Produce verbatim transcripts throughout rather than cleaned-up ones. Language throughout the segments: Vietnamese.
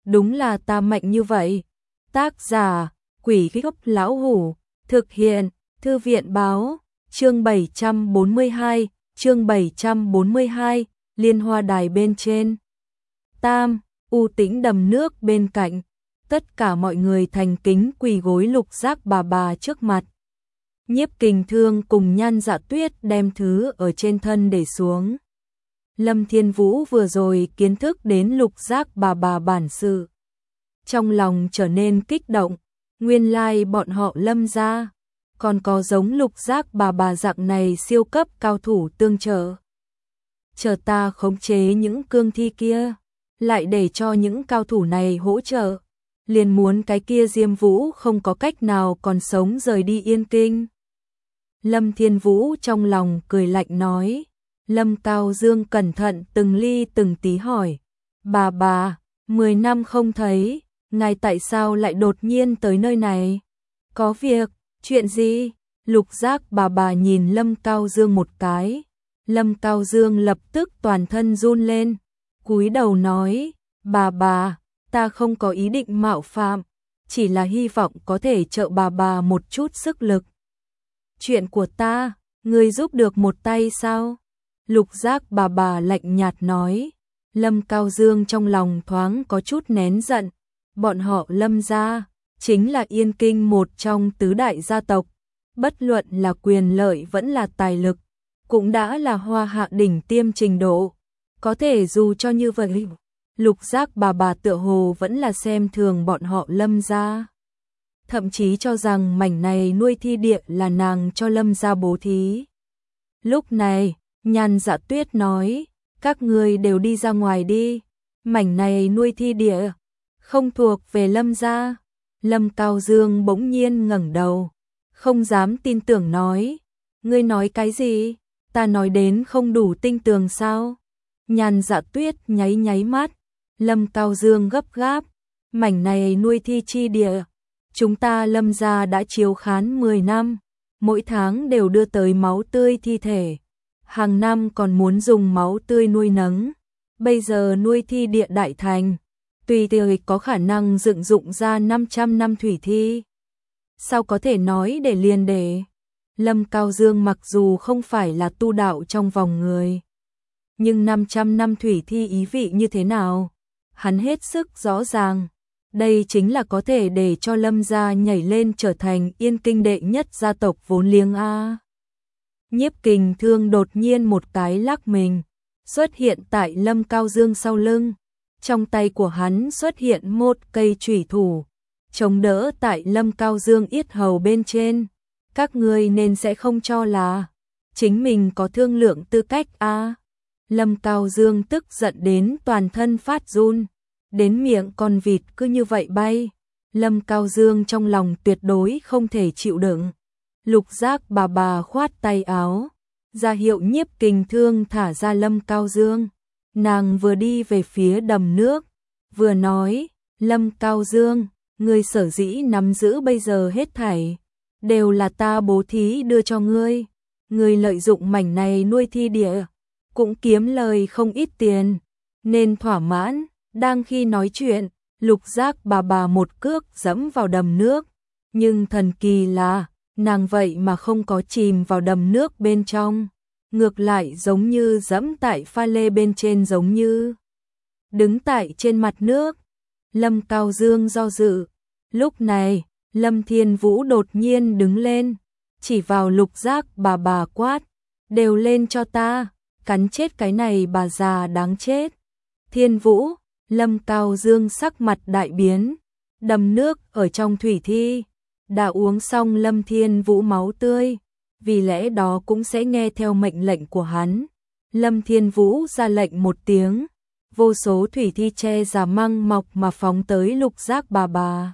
đúng là ta mạnh như vậy. Tác giả, Quỷ Gốc Lão Hủ, thực hiện, Thư viện báo, chương bảy trăm bốn mươi hai, chương bảy trăm bốn mươi hai, Liên Hoa Đài bên trên. Tam, u tĩnh đầm nước bên cạnh, tất cả mọi người thành kính quỳ gối Lục Giác bà bà trước mặt. Nhiếp Kình Thương cùng Nhan Dạ Tuyết đem thứ ở trên thân để xuống. Lâm Thiên Vũ vừa rồi kiến thức đến Lục Giác bà bà bản sự, trong lòng trở nên kích động, nguyên lai bọn họ Lâm gia còn có giống Lục Giác bà bà dạng này siêu cấp cao thủ tương trợ. Chờ ta khống chế những cương thi kia, lại để cho những cao thủ này hỗ trợ, liền muốn cái kia Diêm Vũ không có cách nào còn sống rời đi Yên Kinh. Lâm Thiên Vũ trong lòng cười lạnh nói. Lâm Cao Dương cẩn thận từng ly từng tí hỏi, bà bà, mười năm không thấy, ngài tại sao lại đột nhiên tới nơi này? Có việc, chuyện gì? Lục Giác bà bà nhìn Lâm Cao Dương một cái. Lâm Cao Dương lập tức toàn thân run lên, cúi đầu nói, bà bà, ta không có ý định mạo phạm, chỉ là hy vọng có thể trợ bà bà một chút sức lực. Chuyện của ta, ngươi giúp được một tay sao? Lục Giác bà bà lạnh nhạt nói. Lâm Cao Dương trong lòng thoáng có chút nén giận, bọn họ Lâm gia chính là Yên Kinh một trong tứ đại gia tộc, bất luận là quyền lợi vẫn là tài lực, cũng đã là hoa hạ đỉnh tiêm trình độ, có thể dù cho như vậy, Lục Giác bà bà tựa hồ vẫn là xem thường bọn họ Lâm gia, thậm chí cho rằng mảnh này nuôi thi địa là nàng cho Lâm gia bố thí. Lúc này, Nhan Dạ Tuyết nói, các ngươi đều đi ra ngoài đi, mảnh này nuôi thi địa, không thuộc về Lâm gia. Lâm Cao Dương bỗng nhiên ngẩng đầu, không dám tin tưởng nói, ngươi nói cái gì, ta nói đến không đủ tinh tường sao? Nhan Dạ Tuyết nháy nháy mắt, Lâm Cao Dương gấp gáp, mảnh này nuôi thi chi địa, chúng ta Lâm gia đã chiếu khán mười năm, mỗi tháng đều đưa tới máu tươi thi thể. Hàng năm còn muốn dùng máu tươi nuôi nấng, bây giờ nuôi thi địa đại thành, tùy thời có khả năng dựng dụng ra năm trăm năm thủy thi. Sao có thể nói để liền để? Lâm Cao Dương mặc dù không phải là tu đạo trong vòng người, nhưng năm trăm năm thủy thi ý vị như thế nào? Hắn hết sức rõ ràng, đây chính là có thể để cho Lâm gia nhảy lên trở thành Yên Kinh đệ nhất gia tộc vốn liếng a. Nhiếp Kình Thương đột nhiên một cái lắc mình, xuất hiện tại Lâm Cao Dương sau lưng. Trong tay của hắn xuất hiện một cây chủy thủ, chống đỡ tại Lâm Cao Dương yết hầu bên trên. Các ngươi nên sẽ không cho là chính mình có thương lượng tư cách a. À. Lâm Cao Dương tức giận đến toàn thân phát run, đến miệng con vịt cứ như vậy bay. Lâm Cao Dương trong lòng tuyệt đối không thể chịu đựng. Lục Giác bà bà khoát tay áo, ra hiệu Nhiếp Kình Thương thả ra Lâm Cao Dương. Nàng vừa đi về phía đầm nước, vừa nói, Lâm Cao Dương, ngươi sở dĩ nắm giữ bây giờ hết thảy, đều là ta bố thí đưa cho ngươi. Ngươi lợi dụng mảnh này nuôi thi địa, cũng kiếm lời không ít tiền, nên thỏa mãn. Đang khi nói chuyện, Lục Giác bà bà một cước dẫm vào đầm nước, nhưng thần kỳ là, nàng vậy mà không có chìm vào đầm nước bên trong, ngược lại giống như dẫm tại pha lê bên trên giống như đứng tại trên mặt nước. Lâm Cao Dương do dự. Lúc này, Lâm Thiên Vũ đột nhiên đứng lên, chỉ vào Lục Giác bà bà quát, đều lên cho ta, cắn chết cái này bà già đáng chết. Thiên Vũ, Lâm Cao Dương sắc mặt đại biến, đầm nước ở trong thủy thi đã uống xong Lâm Thiên Vũ máu tươi, vì lẽ đó cũng sẽ nghe theo mệnh lệnh của hắn. Lâm Thiên Vũ ra lệnh một tiếng, vô số thủy thi che giả măng mọc mà phóng tới Lục Giác bà bà.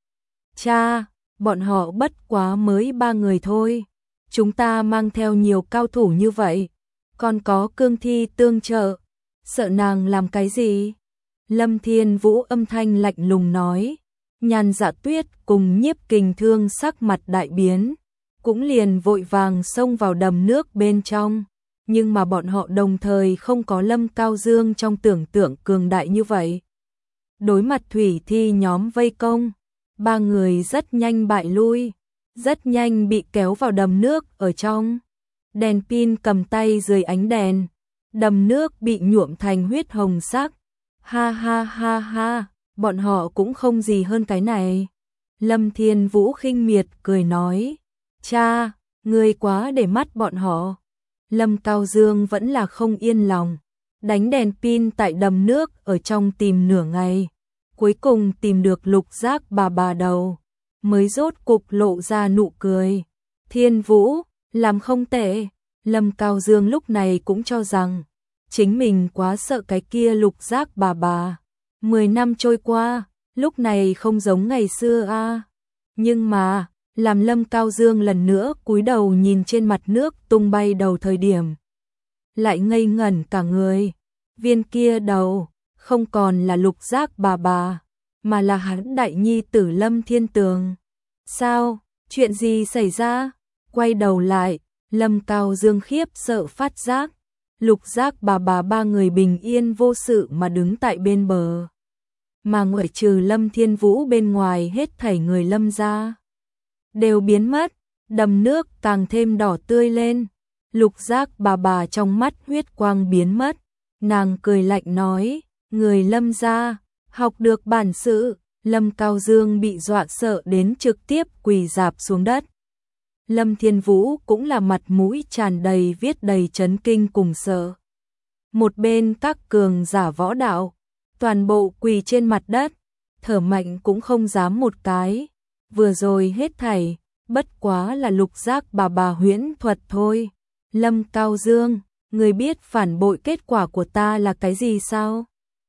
Cha, bọn họ bất quá mới ba người thôi, chúng ta mang theo nhiều cao thủ như vậy, còn có cương thi tương trợ, sợ nàng làm cái gì? Lâm Thiên Vũ âm thanh lạnh lùng nói. Nhan Dạ Tuyết cùng Nhiếp Kình Thương sắc mặt đại biến, cũng liền vội vàng xông vào đầm nước bên trong, nhưng mà bọn họ đồng thời không có Lâm Cao Dương trong tưởng tượng cường đại như vậy. Đối mặt thủy thi nhóm vây công, ba người rất nhanh bại lui, rất nhanh bị kéo vào đầm nước ở trong. Đèn pin cầm tay dưới ánh đèn, đầm nước bị nhuộm thành huyết hồng sắc. Ha ha ha ha, bọn họ cũng không gì hơn cái này. Lâm Thiên Vũ khinh miệt cười nói, cha, ngươi quá để mắt bọn họ. Lâm Cao Dương vẫn là không yên lòng, đánh đèn pin tại đầm nước ở trong tìm nửa ngày, cuối cùng tìm được Lục Giác bà bà đầu, mới rốt cục lộ ra nụ cười. Thiên Vũ, làm không tệ. Lâm Cao Dương lúc này cũng cho rằng chính mình quá sợ cái kia Lục Giác bà bà. Mười năm trôi qua, lúc này không giống ngày xưa a. À. Nhưng mà, làm Lâm Cao Dương lần nữa cúi đầu nhìn trên mặt nước tung bay đầu thời điểm, lại ngây ngẩn cả người. Viên kia đầu, không còn là Lục Giác bà bà, mà là hắn đại nhi tử Lâm Thiên Tường. Sao? Chuyện gì xảy ra? Quay đầu lại, Lâm Cao Dương khiếp sợ phát giác, Lục Giác bà bà ba người bình yên vô sự mà đứng tại bên bờ. Mà ngoại trừ Lâm Thiên Vũ bên ngoài hết thảy người Lâm gia đều biến mất, đầm nước càng thêm đỏ tươi lên. Lục Giác bà bà trong mắt huyết quang biến mất, nàng cười lạnh nói, người Lâm gia học được bản sự. Lâm Cao Dương bị dọa sợ đến trực tiếp quỳ rạp xuống đất. Lâm Thiên Vũ cũng là mặt mũi tràn đầy viết đầy chấn kinh cùng sợ. Một bên các cường giả võ đạo, toàn bộ quỳ trên mặt đất, thở mạnh cũng không dám một cái. Vừa rồi hết thảy, bất quá là Lục Giác bà bà huyễn thuật thôi. Lâm Cao Dương, người biết phản bội kết quả của ta là cái gì sao?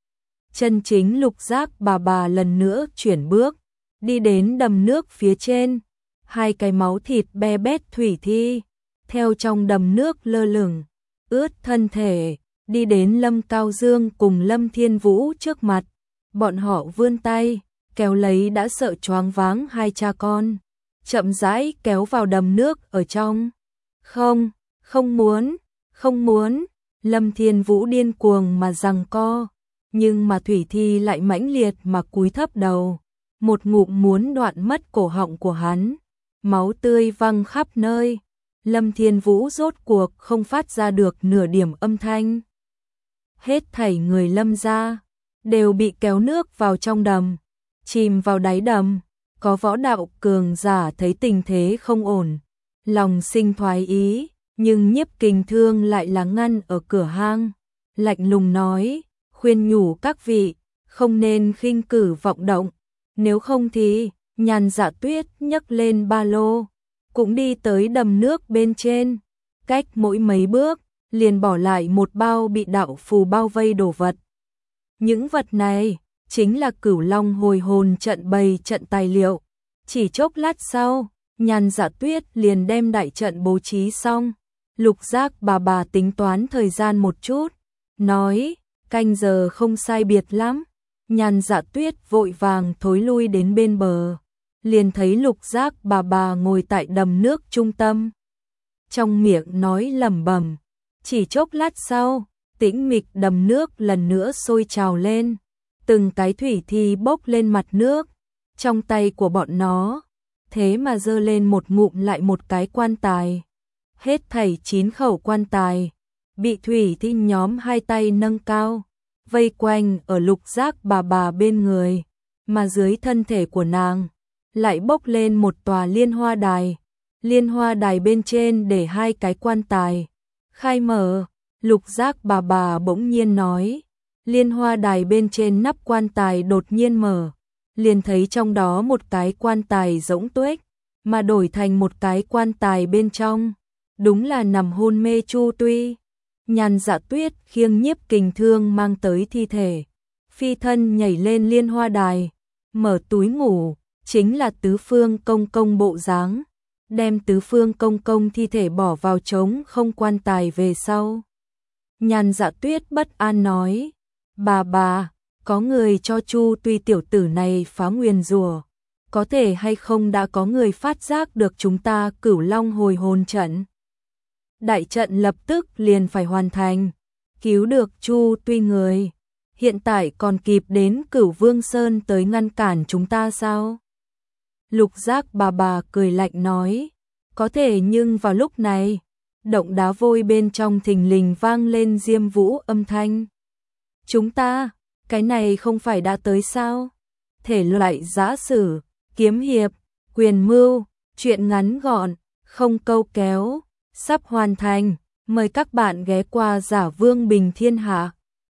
Chân chính Lục Giác bà bà lần nữa chuyển bước, đi đến đầm nước phía trên, hai cái máu thịt be bét thủy thi, theo trong đầm nước lơ lửng, ướt thân thể, đi đến Lâm Cao Dương cùng Lâm Thiên Vũ trước mặt. Bọn họ vươn tay, kéo lấy đã sợ choáng váng hai cha con, chậm rãi kéo vào đầm nước ở trong. Không, không muốn, không muốn, Lâm Thiên Vũ điên cuồng mà giằng co. Nhưng mà thủy thi lại mãnh liệt mà cúi thấp đầu, một ngụm muốn đoạn mất cổ họng của hắn, máu tươi văng khắp nơi. Lâm Thiên Vũ rốt cuộc không phát ra được nửa điểm âm thanh. Hết thảy người Lâm gia đều bị kéo nước vào trong đầm, chìm vào đáy đầm. Có võ đạo cường giả thấy tình thế không ổn, lòng sinh thoái ý, nhưng Nhiếp Kình Thương lại là ngăn ở cửa hang, lạnh lùng nói, khuyên nhủ các vị, không nên khinh cử vọng động, nếu không thì, Nhàn Dạ Tuyết nhấc lên ba lô, cũng đi tới đầm nước bên trên, cách mỗi mấy bước, liền bỏ lại một bao bị đạo phù bao vây đồ vật. Những vật này, chính là Cửu Long hồi hồn trận bày trận tài liệu. Chỉ chốc lát sau, Nhàn Dạ Tuyết liền đem đại trận bố trí xong. Lục Giác bà bà tính toán thời gian một chút, nói, canh giờ không sai biệt lắm. Nhàn Dạ Tuyết vội vàng thối lui đến bên bờ, liền thấy Lục Giác bà bà ngồi tại đầm nước trung tâm, trong miệng nói lẩm bẩm. Chỉ chốc lát sau, tĩnh mịch đầm nước lần nữa sôi trào lên, từng cái thủy thi bốc lên mặt nước, trong tay của bọn nó, thế mà giơ lên một ngụm lại một cái quan tài. Hết thảy chín khẩu quan tài, bị thủy thi nhóm hai tay nâng cao, vây quanh ở Lục Giác bà bà bên người, mà dưới thân thể của nàng, lại bốc lên một tòa liên hoa đài. Liên hoa đài bên trên để hai cái quan tài. Khai mở, Lục Giác bà bà bỗng nhiên nói, liên hoa đài bên trên nắp quan tài đột nhiên mở, liền thấy trong đó một cái quan tài rỗng tuếch, mà đổi thành một cái quan tài bên trong, đúng là nằm hôn mê Chu Tuy. Nhàn Dạ Tuyết khiêng Nhiếp Kình Thương mang tới thi thể, phi thân nhảy lên liên hoa đài, mở túi ngủ, chính là Tứ Phương Công Công bộ dáng, đem Tứ Phương Công Công thi thể bỏ vào trống không quan tài về sau. Nhàn Dạ Tuyết bất an nói, bà bà, có người cho Chu Tuy tiểu tử này phá nguyền rủa, có thể hay không đã có người phát giác được chúng ta Cửu Long hồi hồn trận. Đại trận lập tức liền phải hoàn thành, cứu được Chu Tuy người. hiện tại còn kịp đến Cửu Vương Sơn tới ngăn cản chúng ta sao? Lục Giác bà bà cười lạnh nói, có thể nhưng vào lúc này, động đá vôi bên trong thình lình vang lên diêm vũ âm thanh. Chúng ta, cái này không phải đã tới sao? Thể loại giã sử, kiếm hiệp, quyền mưu, truyện ngắn gọn, không câu kéo, sắp hoàn thành, mời các bạn ghé qua Giả Vương Bình Thiên Hạ.